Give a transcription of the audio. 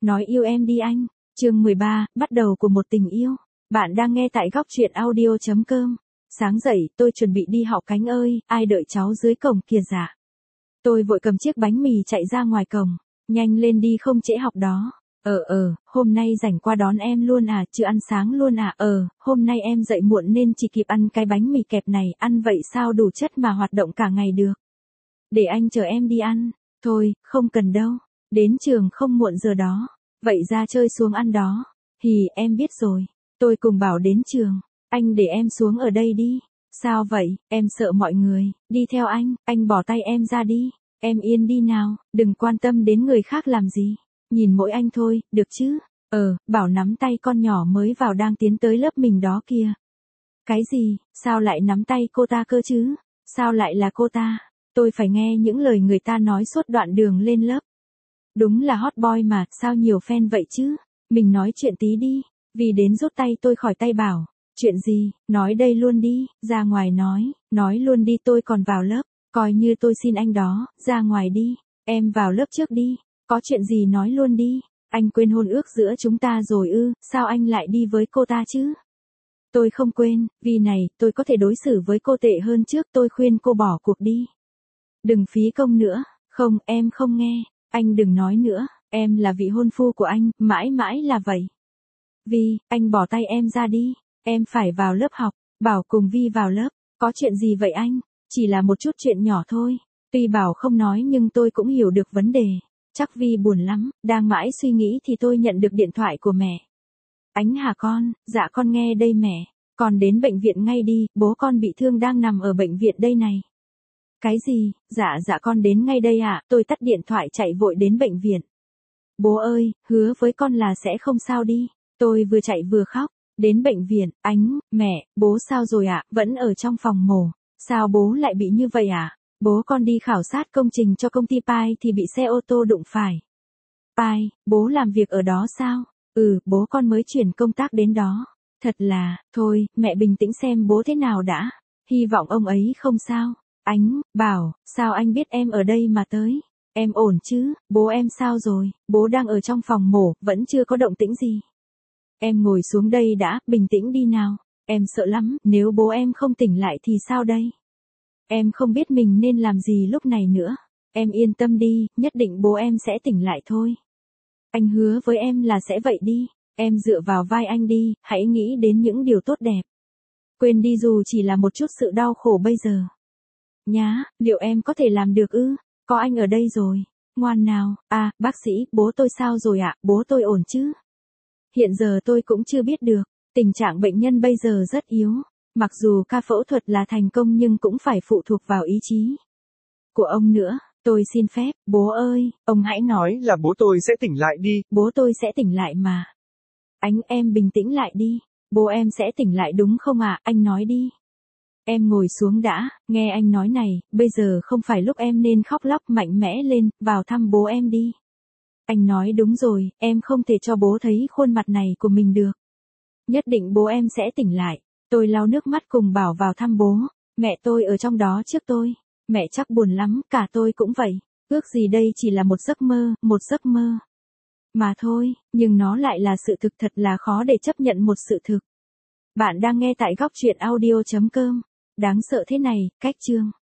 Nói yêu em đi anh. Chương 13, bắt đầu của một tình yêu. Bạn đang nghe tại góc truyện audio.com. Sáng dậy, tôi chuẩn bị đi học Cánh ơi, ai đợi cháu dưới cổng kìa dạ. Tôi vội cầm chiếc bánh mì chạy ra ngoài cổng. Nhanh lên đi không trễ học đó. Hôm nay rảnh qua đón em luôn à, chưa ăn sáng luôn à, hôm nay em dậy muộn nên chỉ kịp ăn cái bánh mì kẹp này, ăn vậy sao đủ chất mà hoạt động cả ngày được. Để anh chờ em đi ăn. Thôi, không cần đâu. Đến trường không muộn giờ đó. Vậy ra chơi xuống ăn đó. Hì, em biết rồi. Tôi cùng Bảo đến trường. Anh để em xuống ở đây đi. Sao vậy, em sợ mọi người. Đi theo anh bỏ tay em ra đi. Em yên đi nào, đừng quan tâm đến người khác làm gì. Nhìn mỗi anh thôi, được chứ? Bảo nắm tay con nhỏ mới vào đang tiến tới lớp mình đó kìa. Cái gì, sao lại nắm tay cô ta cơ chứ? Sao lại là cô ta? Tôi phải nghe những lời người ta nói suốt đoạn đường lên lớp. Đúng là hot boy mà, sao nhiều fan vậy chứ? Mình nói chuyện tí đi. Vì đến rút tay tôi khỏi tay Bảo. Chuyện gì, nói đây luôn đi, ra ngoài nói luôn đi, tôi còn vào lớp. Coi như tôi xin anh đó, ra ngoài đi. Em vào lớp trước đi. Có chuyện gì nói luôn đi. Anh quên hôn ước giữa chúng ta rồi ư, sao anh lại đi với cô ta chứ? Tôi không quên, vì này, tôi có thể đối xử với cô tệ hơn trước, tôi khuyên cô bỏ cuộc đi. Đừng phí công nữa, không, em không nghe, anh đừng nói nữa, em là vị hôn phu của anh, mãi mãi là vậy. Vi, anh bỏ tay em ra đi, em phải vào lớp học, Bảo cùng Vi vào lớp, có chuyện gì vậy anh? Chỉ là một chút chuyện nhỏ thôi, tuy Bảo không nói nhưng tôi cũng hiểu được vấn đề. Chắc Vi buồn lắm, đang mãi suy nghĩ thì tôi nhận được điện thoại của mẹ. Ánh hả con, dạ con nghe đây mẹ, con đến bệnh viện ngay đi, bố con bị thương đang nằm ở bệnh viện đây này. Cái gì, dạ con đến ngay đây ạ, tôi tắt điện thoại chạy vội đến bệnh viện. Bố ơi, hứa với con là sẽ không sao đi, tôi vừa chạy vừa khóc, đến bệnh viện, mẹ, bố sao rồi ạ, vẫn ở trong phòng mổ, sao bố lại bị như vậy ạ? Bố con đi khảo sát công trình cho công ty Pai thì bị xe ô tô đụng phải. Pai, bố làm việc ở đó sao? Bố con mới chuyển công tác đến đó. Thật là, thôi, mẹ bình tĩnh xem bố thế nào đã. Hy vọng ông ấy không sao. Bảo, sao anh biết em ở đây mà tới? Em ổn chứ, bố em sao rồi? Bố đang ở trong phòng mổ, vẫn chưa có động tĩnh gì. Em ngồi xuống đây đã, bình tĩnh đi nào. Em sợ lắm, nếu bố em không tỉnh lại thì sao đây? Em không biết mình nên làm gì lúc này nữa. Em yên tâm đi, nhất định bố em sẽ tỉnh lại thôi. Anh hứa với em là sẽ vậy đi. Em dựa vào vai anh đi, hãy nghĩ đến những điều tốt đẹp. Quên đi dù chỉ là một chút sự đau khổ bây giờ. Nhá, liệu em có thể làm được ư? Có anh ở đây rồi. Ngoan nào, bác sĩ, bố tôi sao rồi ạ, bố tôi ổn chứ? Hiện giờ tôi cũng chưa biết được. Tình trạng bệnh nhân bây giờ rất yếu. Mặc dù ca phẫu thuật là thành công nhưng cũng phải phụ thuộc vào ý chí của ông nữa. Tôi xin phép, bố ơi, ông hãy nói là bố tôi sẽ tỉnh lại đi. Bố tôi sẽ tỉnh lại mà. Em bình tĩnh lại đi. Bố em sẽ tỉnh lại đúng không ạ? Anh nói đi. Em ngồi xuống đã, nghe anh nói này, bây giờ không phải lúc em nên khóc lóc mạnh mẽ lên, vào thăm bố em đi. Anh nói đúng rồi, em không thể cho bố thấy khuôn mặt này của mình được. Nhất định bố em sẽ tỉnh lại. Tôi lau nước mắt cùng Bảo vào thăm bố. Mẹ tôi ở trong đó trước tôi. Mẹ chắc buồn lắm, cả tôi cũng vậy. Ước gì đây chỉ là một giấc mơ. Mà thôi, nhưng nó lại là sự thực, thật là khó để chấp nhận một sự thực. Bạn đang nghe tại góc truyện audio.com. Đáng sợ thế này, cách chương.